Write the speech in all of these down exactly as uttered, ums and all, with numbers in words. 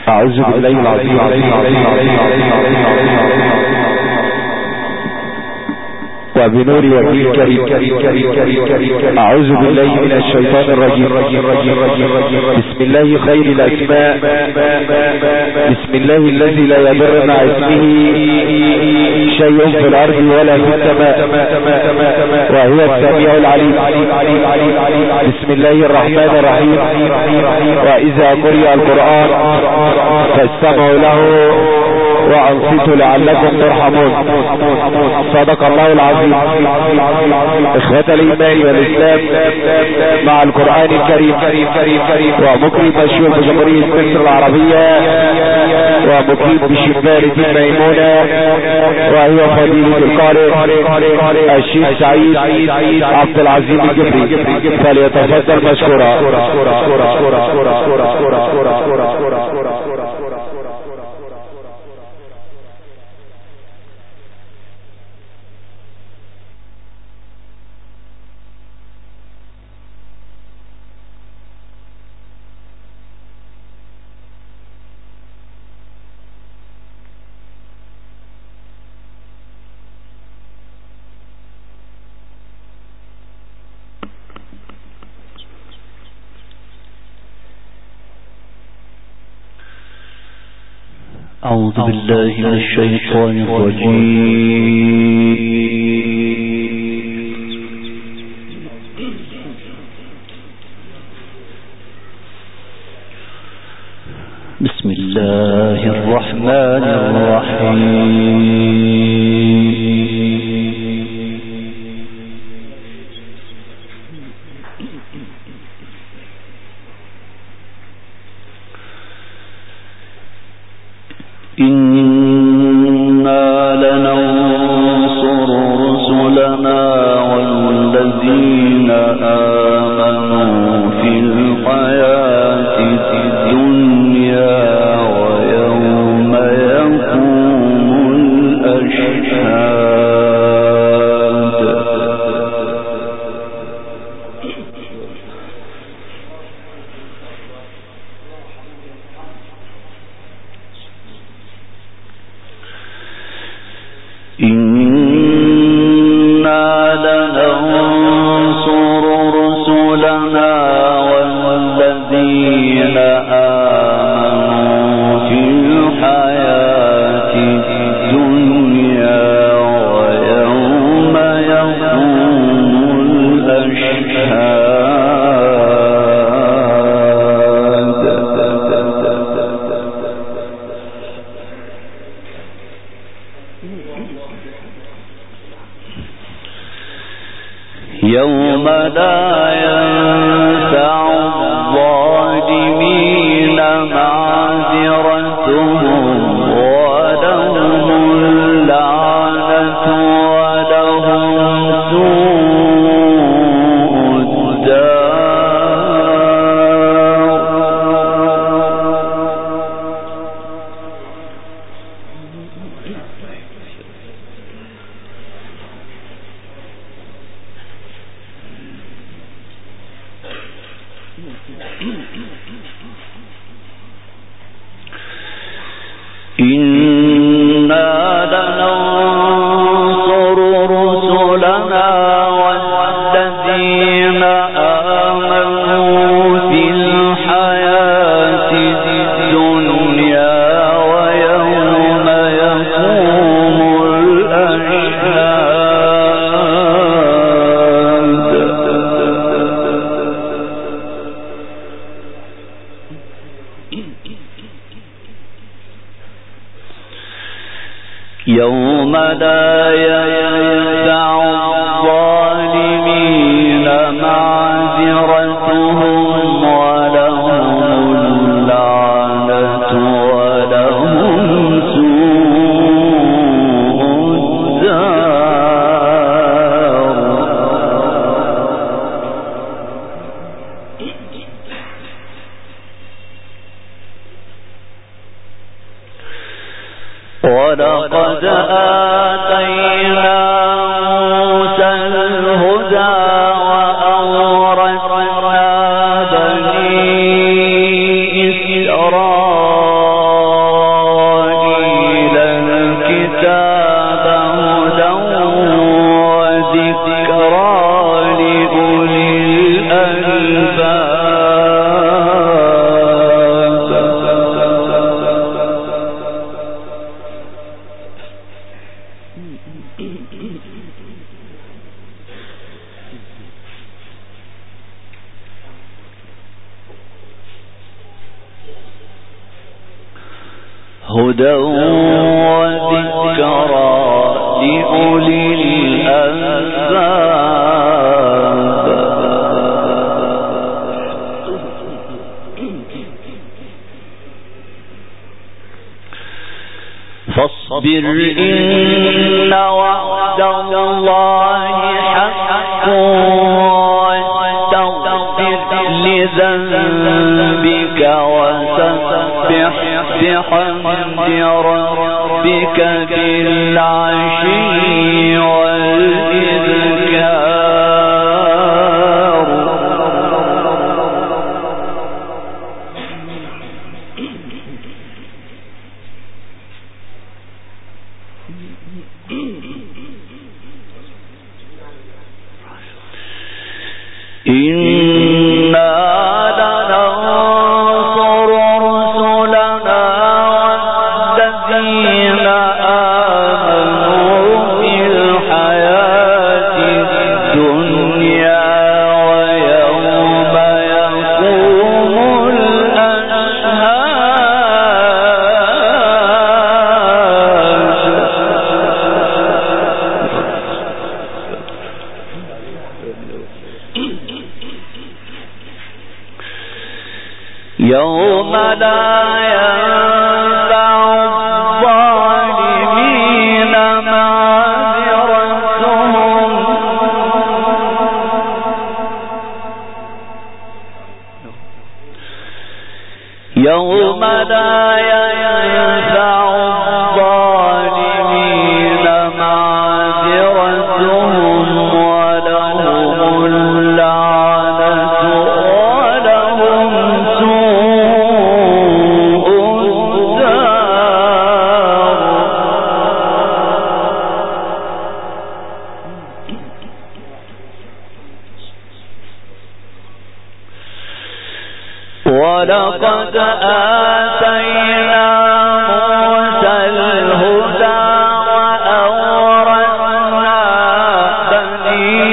أعوذ بالله العظيم وبنور وجهه الكريم أعوذ بالله من الشيطان الرجيم. بسم الله خير الأسماء، بسم الله الذي لا يضر مع اسمه شيء في الأرض ولا في السماء وهو السميع العليم. بسم الله الرحمن الرحيم. وإذا قرئ القرآن فاستمعوا له وأنصتوا لعلكم ترحمون. صدق الله العظيم. إخوة الإيمان والإسلام، مع القرآن الكريم ومكرم مشهور بجمهورية مصر العربية ومكرم بشبالة الميمونة، وهي فضيلة القارئ الشيخ سعيد عبد العزيز الجبري، فليتفضل مشكورا. أعوذ بالله من الشيطان الرجيم. بسم الله الرحمن الرحيم. إنا لننصر رسلنا والذين آمنوا في الحياة الدنيا ويوم يقوم الأشهاد. إنا لننصر رسلنا والذين آمنوا في الحياة الدنيا ويوم يقوم الأشهاد. يوم لا ينفع الظالمين معذرتهم ولهم اللعنة ولهم سوء الدار. إنا لننصر رسلنا والذين آمنوا في الحياة الدنيا ويوم يقوم الأشهاد. يوم لا ينفع الظالمين معذرتهم ولهم اللعنة ولهم سوء الدار. ولقد آتينا موسى الهدى وأورثنا بني إسرائيل هدى وذكرى لأولي الألباب فاصبر إن وعد الله حق واستغفر لذنبك وسبح بحمد ربك بالعشي والإذكار إنا لننصر رسلنا والذين آمنوا في الحياة الدنيا ويوم يقوم يوم لا ينفع الظالمين معذرتهم يوم لا ينفع الظالمين معذرتهم ولهم اللعنة ولهم سوء الدار ولقد آتينا موسى الهدى وأورثنا بني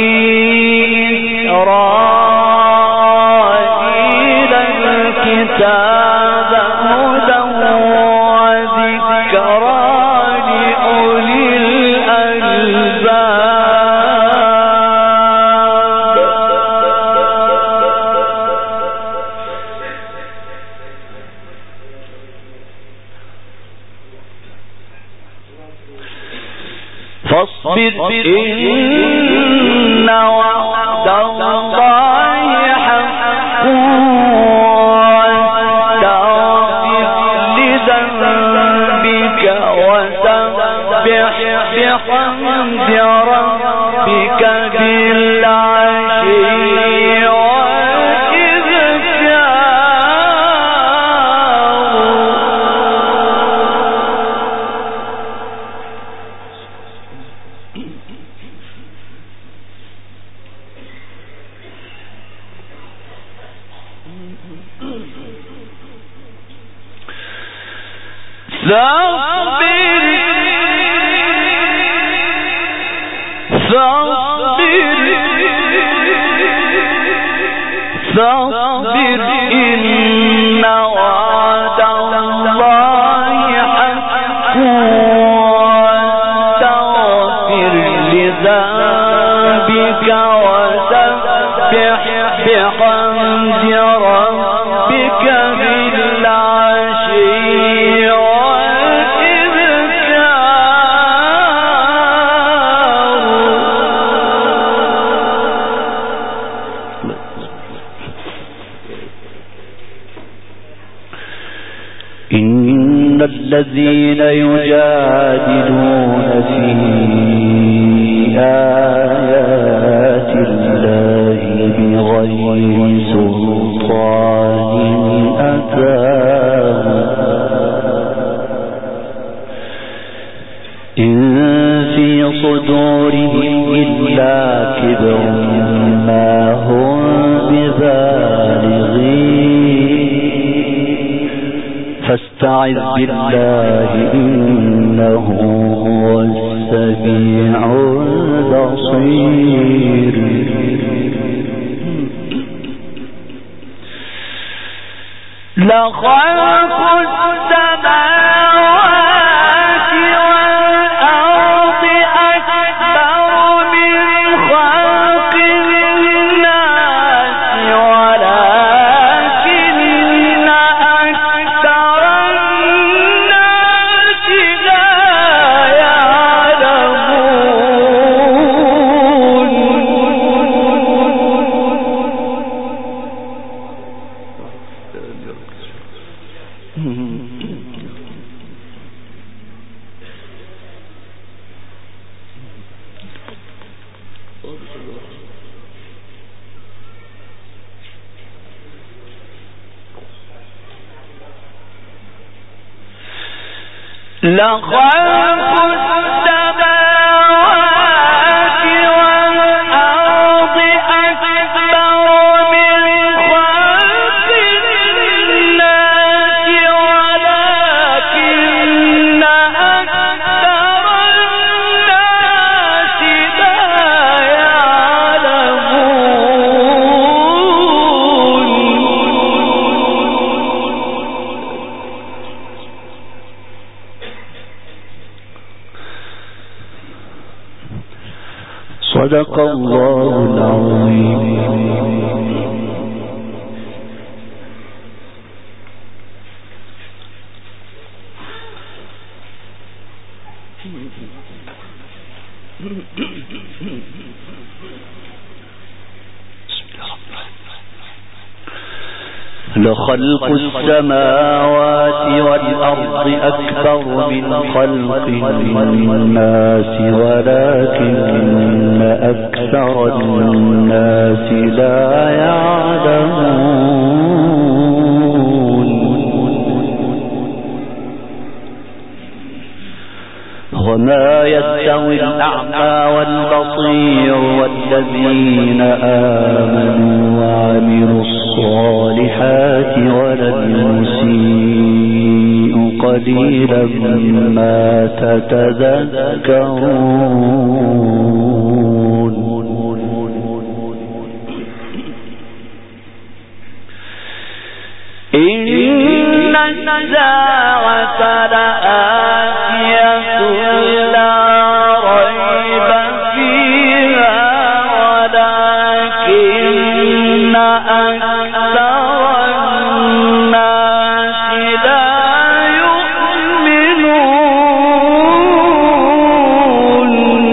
إسرائيل الكتاب هدى وذكرى لأولي الألباب فاصبر إن وعد الله حق واستغفر لذنبك وسبح بحمد ربك بالعشي فاصبر إن وعد الله حق واستغفر لذنبك وسبح بحمد ربك بالعشي إن الذين يجادلون في آيات الله بغير سلطان أتاهم إن في صدورهم إلا كبر ما هم فاستعذ بالله إنه هو السميع البصير. لخلق السماوات والأرض أكبر من خلق الناس ولكن أكثر الناس لا لخلق السماوات والأرض أكبر من خلق الناس ولكن أكثر الناس لا صدق الله العظيم. لخلق السماوات والأرض أكبر من خلق الناس ولكن أكثر الناس لا يعلمون. وما يستوي الأعمى والبصير والذين آمنوا وعملوا الصالحات ولا المسيء قليلا ما تتذكرون. إن الساعة لآتية لا ريب فيها ولكن أكثر الناس لا يؤمنون.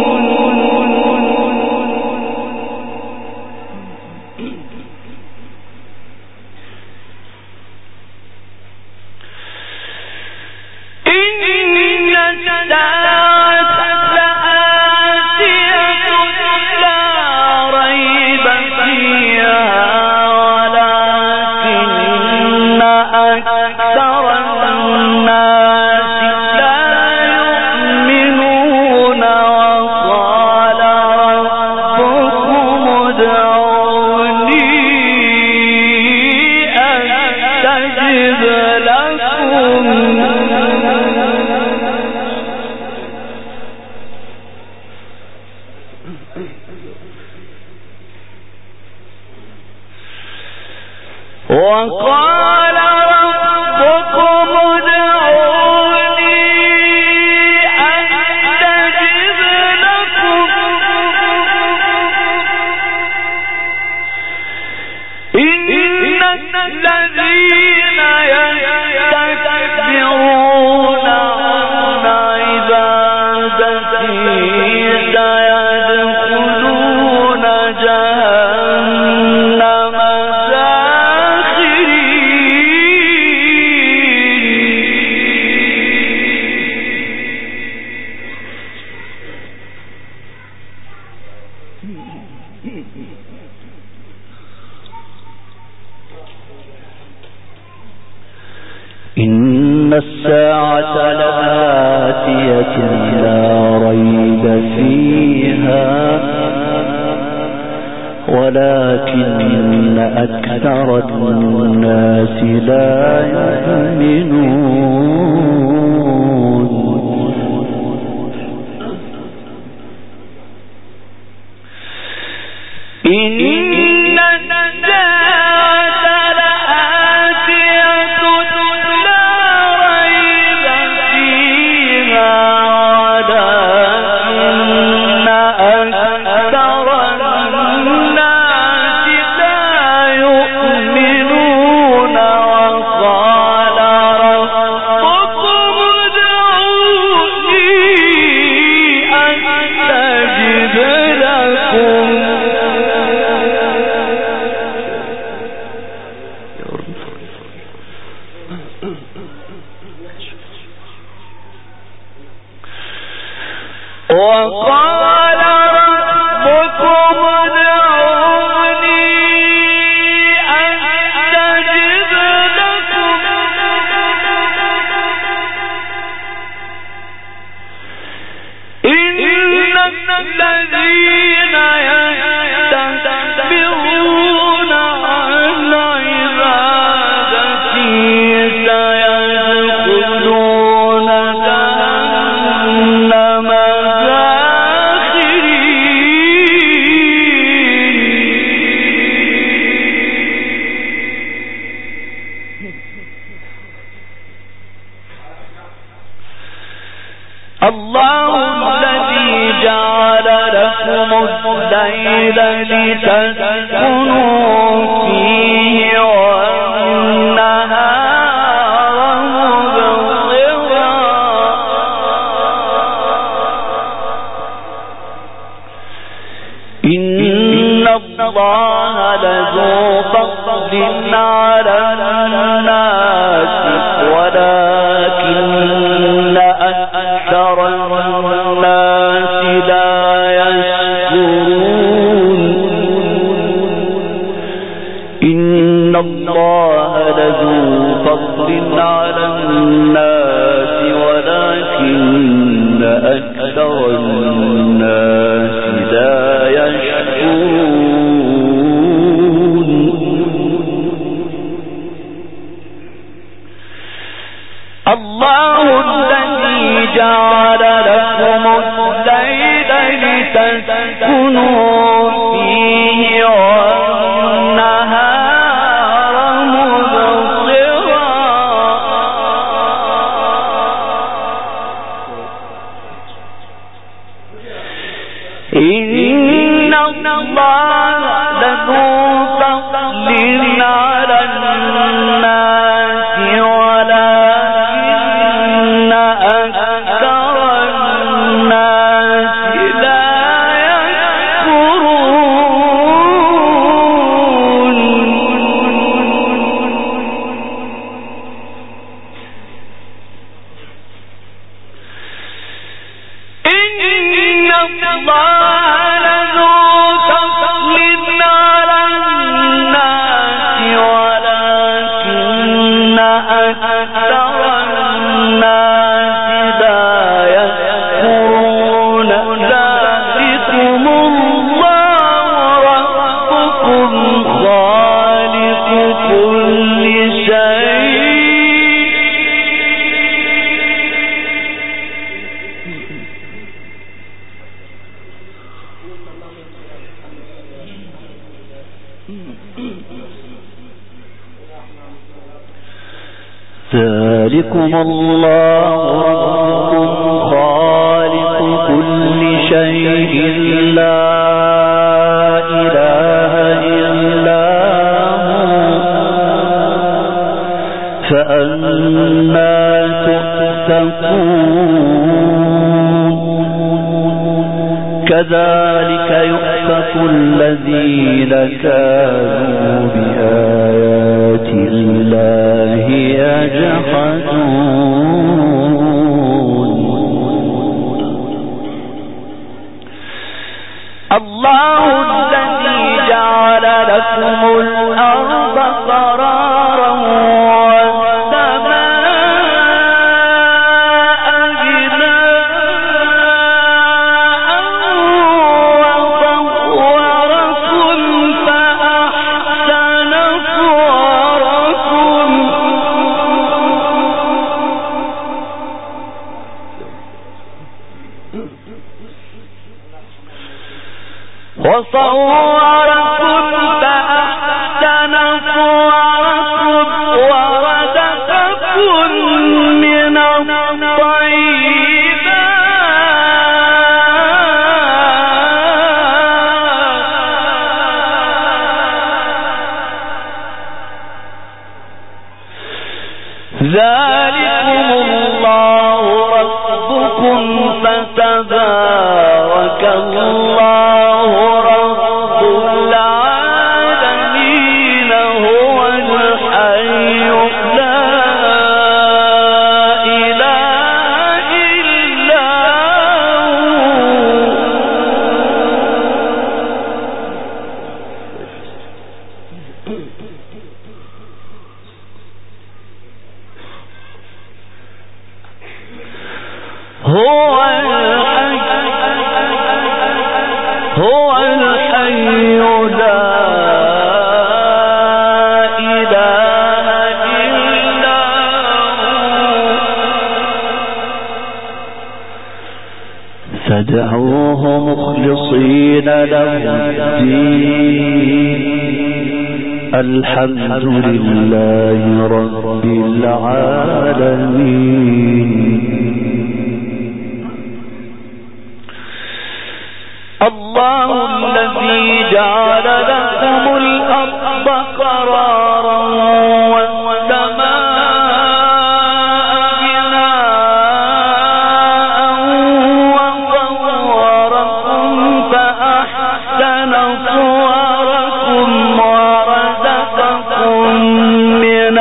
وقال ربكم ادعوني أستجب لكم إن الذين يستكبرون عن عبادتي سيدخلون جهنم إن الساعة لآتية لا ريب فيها ولكن أكثر الناس لا يؤمنون إن ذلكم الله ربكم خالق كل شيء لا إله إلا هو فأنا تؤفكون كذلك يؤفك الذين كانوا بآيات الله يجحدون الله الذي جعل لكم الأرض قرارا والسماء بناء وصوركم صوركم فأحسن صوركم ورزقكم من الطيبات ذلكم الله ربكم فتبارك الله رب العالمين هو الحي لا إله إلا هو هو الحي هو الحي لا إله إلا هو فادعوه مخلصين له الدين الحمد لله رب العالمين الله الذي جعل لكم الأرض قرارا والسماء بناء وصوركم فأحسن صوركم ورزقكم من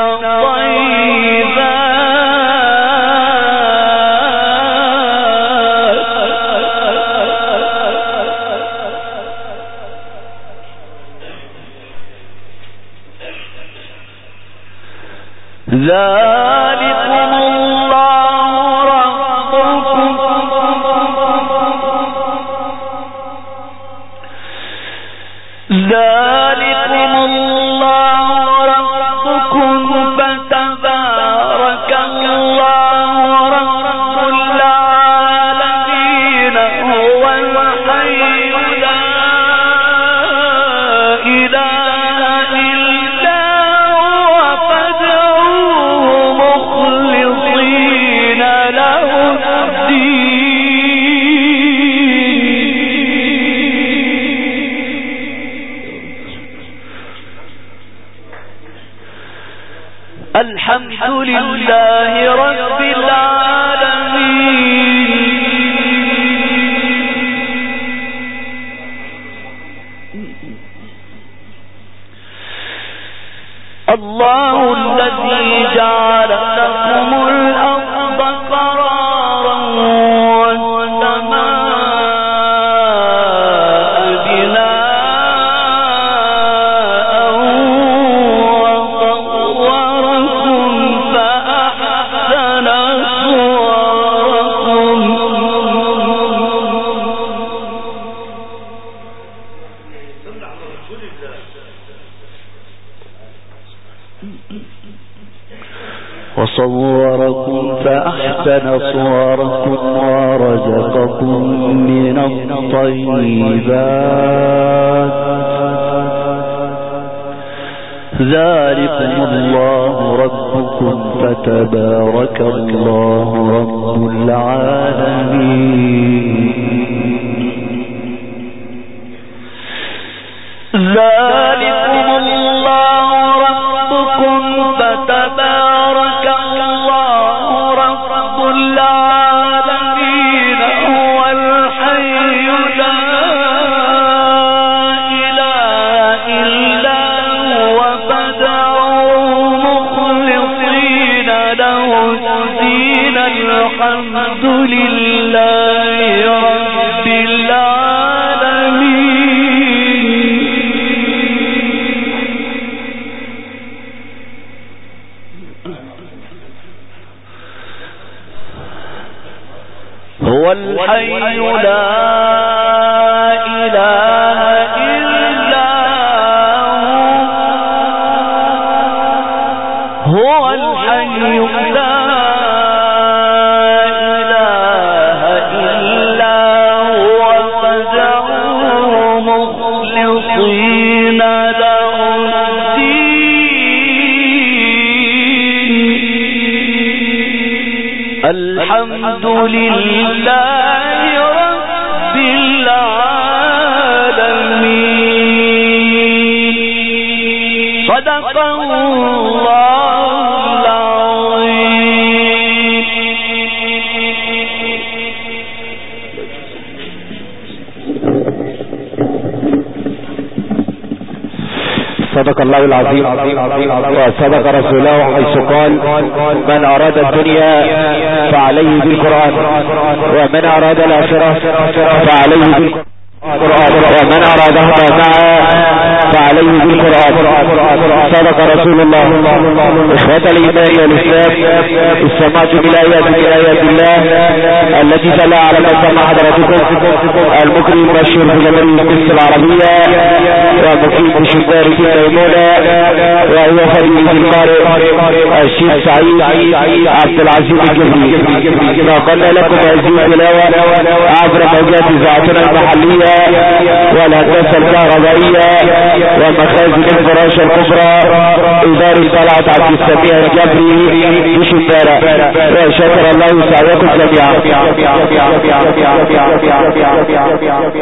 ذلكم الله ربكم ذلكم الله ربكم فتبارك الله رب العالمين هو الحي لا إله إلا هو فادعوه مخلصين له الحمد لله رب العالمين الله الذي جعل لكم الأرض قرارا والسماء بناء وصوركم فأحسن صوركم وصوركم فأحسن صوركم ورزقكم من الطيبات ذلكم الله ربكم فتبارك الله رب العالمين ذلكم الله ربكم فتبارك الله رب العالمين هو الحي لا إله إلا هو فادعوه مخلصين له الدين الحمد لله رب العالمين هو الحي لا إله إلا هو هو الحي لا إله إلا هو فادعوه الحمد لله رب العالمين. صدق الله العظيم. صدق الله العظيم وصدق رسوله حيث قال: من أراد الدنيا فعليه بالقرآن، ومن أراد الآخرة فعليه بالقرآن، ومن أرادهما معا فعليه بالقرآن. صدق رسول الله. إخوة الإيمان والإسلام، استمعت بالآيات من آيات الله التي تلا على مقام حضراتكم المكرم المشهور في زمن القدس العربية ومقيم بشبارة الميمونة، وهو فريد القارئ الشيخ سعيد عبد العزيز الجبري. نقلنا لكم هذه التلاوة عبر موجات إذاعتنا المحلية والهندسة الكهربائية ومخازن الفراشة الكبرى إدارة طلعت عبد السميع الجبري بشبارة. وشكر الله سعيكم جميعا.